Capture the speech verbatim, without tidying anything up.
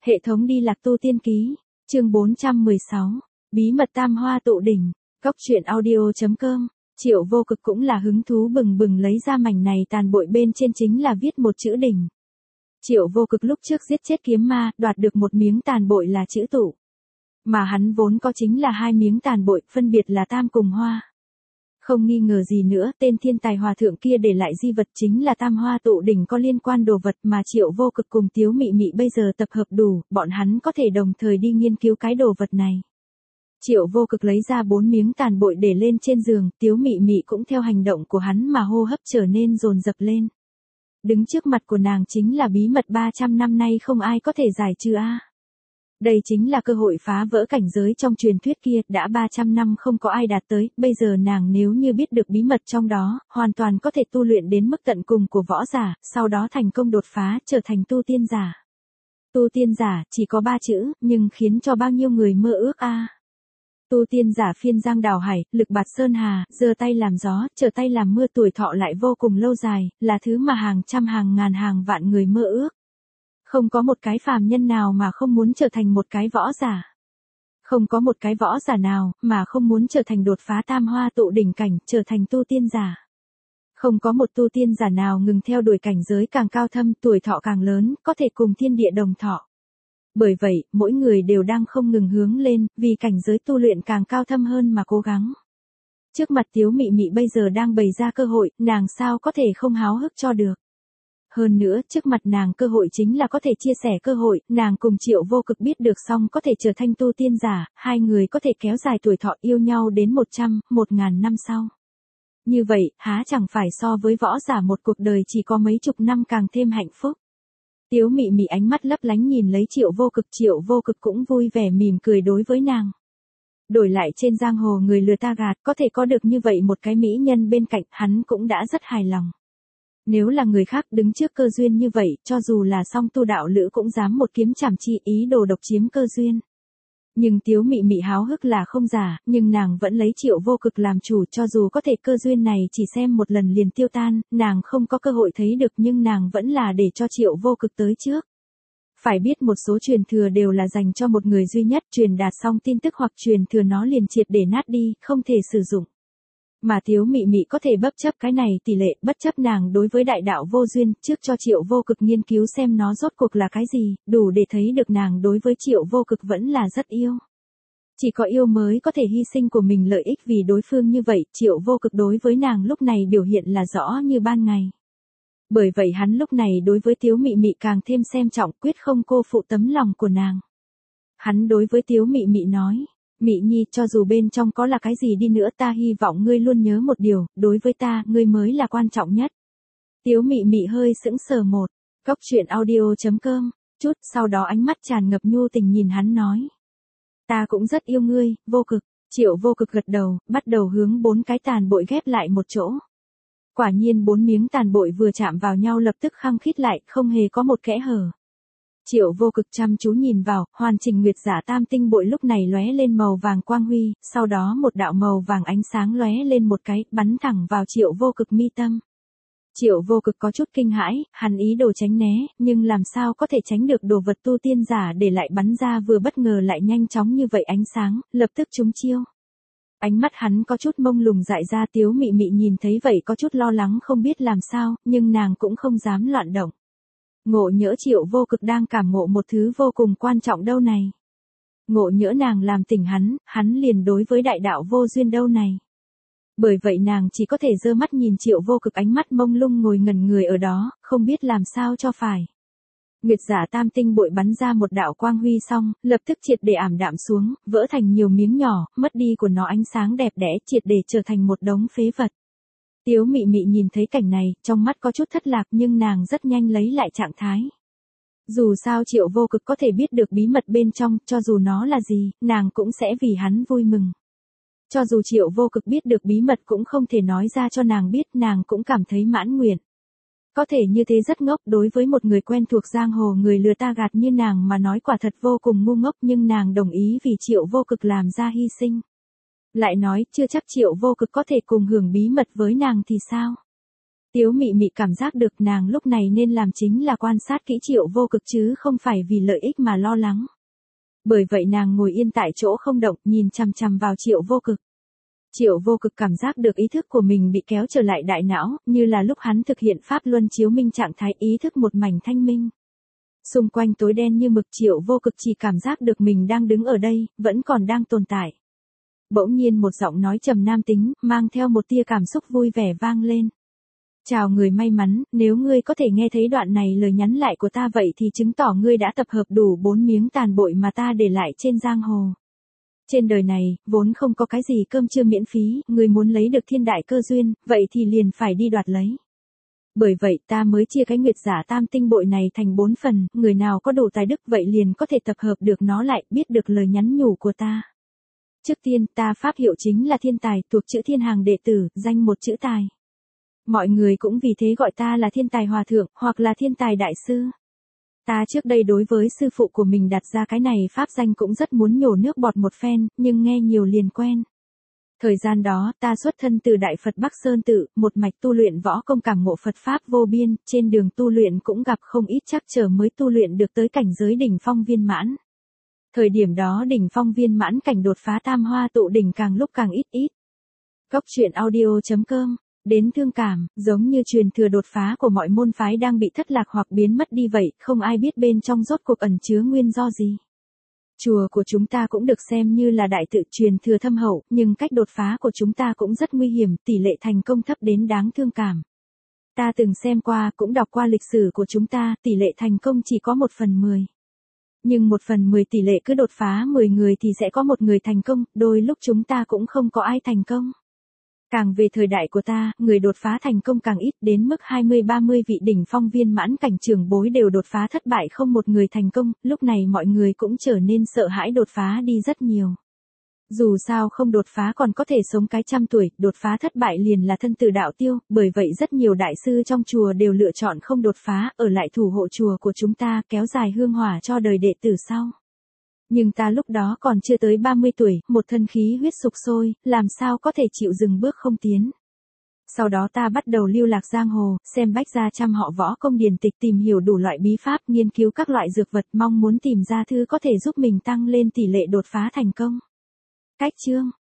Hệ thống đi lạc tu tiên ký, chương bốn trăm mười sáu, bí mật tam hoa tụ đỉnh, góc truyện audio.com, Triệu Vô Cực cũng là hứng thú bừng bừng lấy ra mảnh này tàn bội bên trên chính là viết một chữ đỉnh. Triệu Vô Cực lúc trước giết chết kiếm ma, đoạt được một miếng tàn bội là chữ tụ. Mà hắn vốn có chính là hai miếng tàn bội, phân biệt là tam cùng hoa. Không nghi ngờ gì nữa, tên thiên tài hòa thượng kia để lại di vật chính là tam hoa tụ đỉnh có liên quan đồ vật mà Triệu Vô Cực cùng Tiếu Mị Mị bây giờ tập hợp đủ, bọn hắn có thể đồng thời đi nghiên cứu cái đồ vật này. Triệu Vô Cực lấy ra bốn miếng tàn bội để lên trên giường, Tiếu Mị Mị cũng theo hành động của hắn mà hô hấp trở nên dồn dập lên. Đứng trước mặt của nàng chính là bí mật ba trăm năm nay không ai có thể giải trừ a. Đây chính là cơ hội phá vỡ cảnh giới trong truyền thuyết kia, đã ba trăm năm không có ai đạt tới, bây giờ nàng nếu như biết được bí mật trong đó, hoàn toàn có thể tu luyện đến mức tận cùng của võ giả, sau đó thành công đột phá, trở thành tu tiên giả. Tu tiên giả, chỉ có ba chữ, nhưng khiến cho bao nhiêu người mơ ước a. Tu tiên giả phiên giang đào hải, lực bạt sơn hà, giơ tay làm gió, trở tay làm mưa, tuổi thọ lại vô cùng lâu dài, là thứ mà hàng trăm hàng ngàn hàng vạn người mơ ước. Không có một cái phàm nhân nào mà không muốn trở thành một cái võ giả. Không có một cái võ giả nào mà không muốn trở thành đột phá tam hoa tụ đỉnh cảnh, trở thành tu tiên giả. Không có một tu tiên giả nào ngừng theo đuổi cảnh giới càng cao thâm, tuổi thọ càng lớn, có thể cùng thiên địa đồng thọ. Bởi vậy, mỗi người đều đang không ngừng hướng lên, vì cảnh giới tu luyện càng cao thâm hơn mà cố gắng. Trước mặt Tiếu Mị Mị bây giờ đang bày ra cơ hội, nàng sao có thể không háo hức cho được. Hơn nữa, trước mặt nàng cơ hội chính là có thể chia sẻ cơ hội, nàng cùng Triệu Vô Cực biết được xong có thể trở thành tu tiên giả, hai người có thể kéo dài tuổi thọ yêu nhau đến một trăm, một ngàn năm sau. Như vậy, há chẳng phải so với võ giả một cuộc đời chỉ có mấy chục năm càng thêm hạnh phúc. Tiếu Mị Mị ánh mắt lấp lánh nhìn lấy Triệu Vô Cực, Triệu Vô Cực cũng vui vẻ mỉm cười đối với nàng. Đổi lại trên giang hồ người lừa ta gạt, có thể có được như vậy một cái mỹ nhân bên cạnh, hắn cũng đã rất hài lòng. Nếu là người khác đứng trước cơ duyên như vậy, cho dù là song tu đạo lữ cũng dám một kiếm chảm chi, ý đồ độc chiếm cơ duyên. Nhưng Tiếu Mị Mị háo hức là không giả, nhưng nàng vẫn lấy Triệu Vô Cực làm chủ, cho dù có thể cơ duyên này chỉ xem một lần liền tiêu tan, nàng không có cơ hội thấy được nhưng nàng vẫn là để cho Triệu Vô Cực tới trước. Phải biết một số truyền thừa đều là dành cho một người duy nhất, truyền đạt xong tin tức hoặc truyền thừa nó liền triệt để nát đi, không thể sử dụng. Mà Tiếu Mị Mị có thể bất chấp cái này tỷ lệ, bất chấp nàng đối với đại đạo vô duyên, trước cho Triệu Vô Cực nghiên cứu xem nó rốt cuộc là cái gì, đủ để thấy được nàng đối với Triệu Vô Cực vẫn là rất yêu. Chỉ có yêu mới có thể hy sinh của mình lợi ích vì đối phương, như vậy, Triệu Vô Cực đối với nàng lúc này biểu hiện là rõ như ban ngày. Bởi vậy hắn lúc này đối với Tiếu Mị Mị càng thêm xem trọng, quyết không cô phụ tấm lòng của nàng. Hắn đối với Tiếu Mị Mị nói: Mị Nhi, cho dù bên trong có là cái gì đi nữa, ta hy vọng ngươi luôn nhớ một điều, đối với ta, ngươi mới là quan trọng nhất. Tiếu Mị Mị hơi sững sờ một, góc truyện audio.com, chút, sau đó ánh mắt tràn ngập nhu tình nhìn hắn nói: Ta cũng rất yêu ngươi, Vô Cực. Triệu Vô Cực gật đầu, bắt đầu hướng bốn cái tàn bội ghép lại một chỗ. Quả nhiên bốn miếng tàn bội vừa chạm vào nhau lập tức khăng khít lại, không hề có một kẽ hở. Triệu Vô Cực chăm chú nhìn vào, hoàn chỉnh nguyệt giả tam tinh bội lúc này lóe lên màu vàng quang huy, sau đó một đạo màu vàng ánh sáng lóe lên một cái, bắn thẳng vào Triệu Vô Cực mi tâm. Triệu Vô Cực có chút kinh hãi, hắn ý đồ tránh né, nhưng làm sao có thể tránh được đồ vật tu tiên giả để lại bắn ra vừa bất ngờ lại nhanh chóng như vậy ánh sáng, lập tức trúng chiêu. Ánh mắt hắn có chút mông lung dại ra, Tiếu Mị Mị nhìn thấy vậy có chút lo lắng không biết làm sao, nhưng nàng cũng không dám loạn động. Ngộ nhỡ Triệu Vô Cực đang cảm ngộ một thứ vô cùng quan trọng đâu này. Ngộ nhỡ nàng làm tỉnh hắn, hắn liền đối với đại đạo vô duyên đâu này. Bởi vậy nàng chỉ có thể giơ mắt nhìn Triệu Vô Cực ánh mắt mông lung ngồi ngẩn người ở đó, không biết làm sao cho phải. Nguyệt giả tam tinh bội bắn ra một đạo quang huy xong, lập tức triệt để ảm đạm xuống, vỡ thành nhiều miếng nhỏ, mất đi của nó ánh sáng đẹp đẽ, triệt để trở thành một đống phế vật. Tiếu Mị Mị nhìn thấy cảnh này, trong mắt có chút thất lạc nhưng nàng rất nhanh lấy lại trạng thái. Dù sao Triệu Vô Cực có thể biết được bí mật bên trong, cho dù nó là gì, nàng cũng sẽ vì hắn vui mừng. Cho dù Triệu Vô Cực biết được bí mật cũng không thể nói ra cho nàng biết, nàng cũng cảm thấy mãn nguyện. Có thể như thế rất ngốc, đối với một người quen thuộc giang hồ người lừa ta gạt như nàng mà nói quả thật vô cùng ngu ngốc, nhưng nàng đồng ý vì Triệu Vô Cực làm ra hy sinh. Lại nói, chưa chắc Triệu Vô Cực có thể cùng hưởng bí mật với nàng thì sao? Tiếu Mị Mị cảm giác được nàng lúc này nên làm chính là quan sát kỹ Triệu Vô Cực chứ không phải vì lợi ích mà lo lắng. Bởi vậy nàng ngồi yên tại chỗ không động, nhìn chằm chằm vào Triệu Vô Cực. Triệu Vô Cực cảm giác được ý thức của mình bị kéo trở lại đại não, như là lúc hắn thực hiện pháp luân chiếu minh trạng thái ý thức một mảnh thanh minh. Xung quanh tối đen như mực, Triệu Vô Cực chỉ cảm giác được mình đang đứng ở đây, vẫn còn đang tồn tại. Bỗng nhiên một giọng nói trầm nam tính, mang theo một tia cảm xúc vui vẻ vang lên. Chào người may mắn, nếu ngươi có thể nghe thấy đoạn này lời nhắn lại của ta vậy thì chứng tỏ ngươi đã tập hợp đủ bốn miếng tàn bội mà ta để lại trên giang hồ. Trên đời này, vốn không có cái gì cơm trưa miễn phí, ngươi muốn lấy được thiên đại cơ duyên, vậy thì liền phải đi đoạt lấy. Bởi vậy ta mới chia cái nguyệt giả tam tinh bội này thành bốn phần, người nào có đủ tài đức vậy liền có thể tập hợp được nó lại, biết được lời nhắn nhủ của ta. Trước tiên, ta pháp hiệu chính là thiên tài, thuộc chữ thiên hàng đệ tử, danh một chữ tài. Mọi người cũng vì thế gọi ta là thiên tài hòa thượng, hoặc là thiên tài đại sư. Ta trước đây đối với sư phụ của mình đặt ra cái này pháp danh cũng rất muốn nhổ nước bọt một phen, nhưng nghe nhiều liền quen. Thời gian đó, ta xuất thân từ Đại Phật Bắc Sơn Tự, một mạch tu luyện võ công cảm ngộ Phật Pháp vô biên, trên đường tu luyện cũng gặp không ít trắc trở mới tu luyện được tới cảnh giới đỉnh phong viên mãn. Thời điểm đó đỉnh phong viên mãn cảnh đột phá tam hoa tụ đỉnh càng lúc càng ít ít. Góc truyện audio chấm com. Đến thương cảm, giống như truyền thừa đột phá của mọi môn phái đang bị thất lạc hoặc biến mất đi vậy, không ai biết bên trong rốt cuộc ẩn chứa nguyên do gì. Chùa của chúng ta cũng được xem như là đại tự truyền thừa thâm hậu, nhưng cách đột phá của chúng ta cũng rất nguy hiểm, tỷ lệ thành công thấp đến đáng thương cảm. Ta từng xem qua, cũng đọc qua lịch sử của chúng ta, tỷ lệ thành công chỉ có một phần mười. Nhưng một phần mười tỷ lệ cứ đột phá mười người thì sẽ có một người thành công, đôi lúc chúng ta cũng không có ai thành công. Càng về thời đại của ta, người đột phá thành công càng ít, đến mức hai mươi ba mươi vị đỉnh phong viên mãn cảnh trưởng bối đều đột phá thất bại không một người thành công, lúc này mọi người cũng trở nên sợ hãi đột phá đi rất nhiều. Dù sao không đột phá còn có thể sống cái trăm tuổi, đột phá thất bại liền là thân tử đạo tiêu, bởi vậy rất nhiều đại sư trong chùa đều lựa chọn không đột phá, ở lại thủ hộ chùa của chúng ta, kéo dài hương hỏa cho đời đệ tử sau. Nhưng ta lúc đó còn chưa tới ba mươi tuổi, một thân khí huyết sục sôi, làm sao có thể chịu dừng bước không tiến. Sau đó ta bắt đầu lưu lạc giang hồ, xem bách gia trăm họ võ công điển tịch, tìm hiểu đủ loại bí pháp, nghiên cứu các loại dược vật, mong muốn tìm ra thứ có thể giúp mình tăng lên tỷ lệ đột phá thành công. Cách chương